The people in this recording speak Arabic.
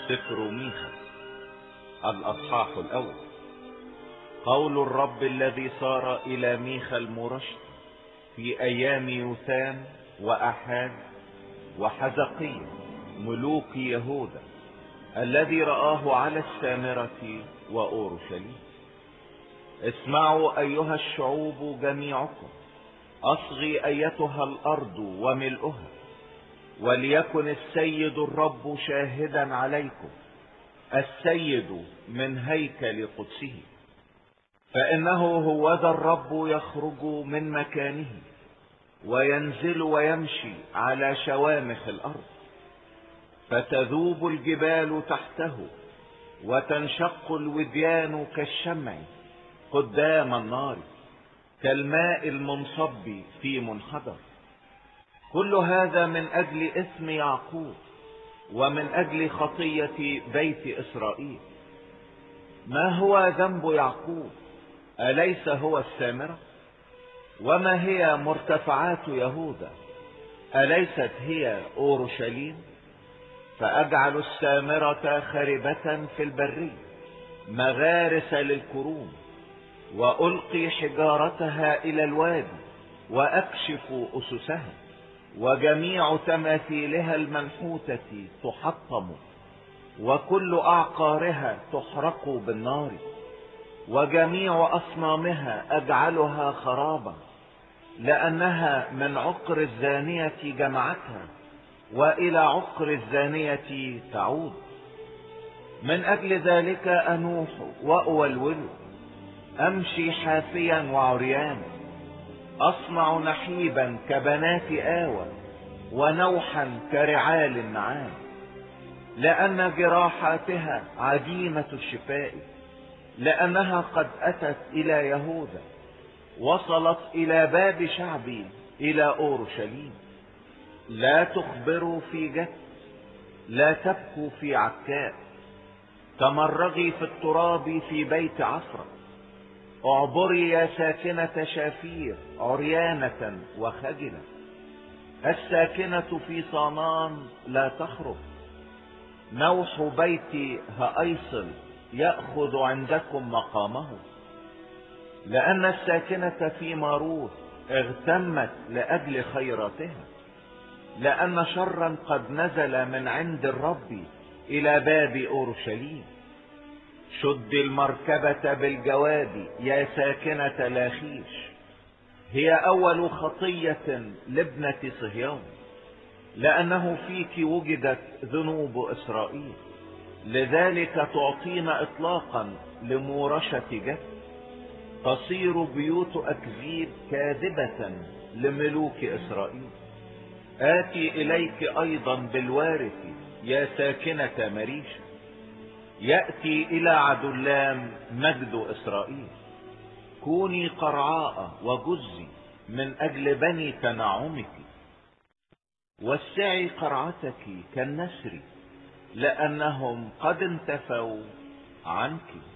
سفر ميخا الأصحاح الأول. قول الرب الذي صار إلى ميخا المرشد في أيام يوثام وأحاز وحزقيا ملوك يهوذا، الذي رآه على السامرة وأورشليم. اسمعوا أيها الشعوب جميعكم، أصغي أيتها الأرض وملؤها، وليكن السيد الرب شاهدا عليكم، السيد من هيكل قدسه. فإنه هوذا الرب يخرج من مكانه وينزل ويمشي على شوامخ الأرض، فتذوب الجبال تحته وتنشق الوديان كالشمع قدام النار، كالماء المنصب في منحدر. كل هذا من أجل إثم يعقوب ومن أجل خطية بيت إسرائيل. ما هو ذنب يعقوب؟ أليس هو السامرة؟ وما هي مرتفعات يهوذا؟ أليست هي أورشليم؟ فأجعل السامرة خربة في البرية، مغارس للكروم، وألقي حجارتها إلى الوادي وأكشف أسسها، وجميع تماثيلها المنحوتة تحطم، وكل أعقارها تحرق بالنار، وجميع أصنامها أجعلها خرابا، لأنها من عقر الزانية جمعتها، وإلى عقر الزانية تعود. من أجل ذلك أنوح وأولول، أمشي حافيا وعريانا، أصنع نحيبا كبنات آوى، ونوحا كرعال النعام، لأن جراحاتها عديمة الشفاء، لأنها قد أتت إلى يهوذا، وصلت إلى باب شعبي إلى أورشليم. لا تخبروا في جد، لا تبكوا في عكاء، تمرغي في التراب في بيت عصرة. اعبري يا ساكنة شافير عريانة وخجلة، الساكنة في صانان لا تخرج. نوح بيت هأيصل يأخذ عندكم مقامه، لأن الساكنة في ماروث اغتمت لأجل خيراتها، لأن شرا قد نزل من عند الرب إلى باب أورشليم. شد المركبة بالجواد يا ساكنة لاخيش، هي أول خطية لابنة صهيون، لأنه فيك وجدت ذنوب إسرائيل، لذلك تعطين إطلاقا لمورشة جد. تصير بيوت أكذيب كاذبة لملوك إسرائيل. آتي إليك أيضا بالوارث يا ساكنة مريشة، يأتي إلى عدلام مجد إسرائيل. كوني قرعاء وجزي من أجل بني تنعمك، وسعي قرعتك كالنسر، لأنهم قد انتفوا عنك.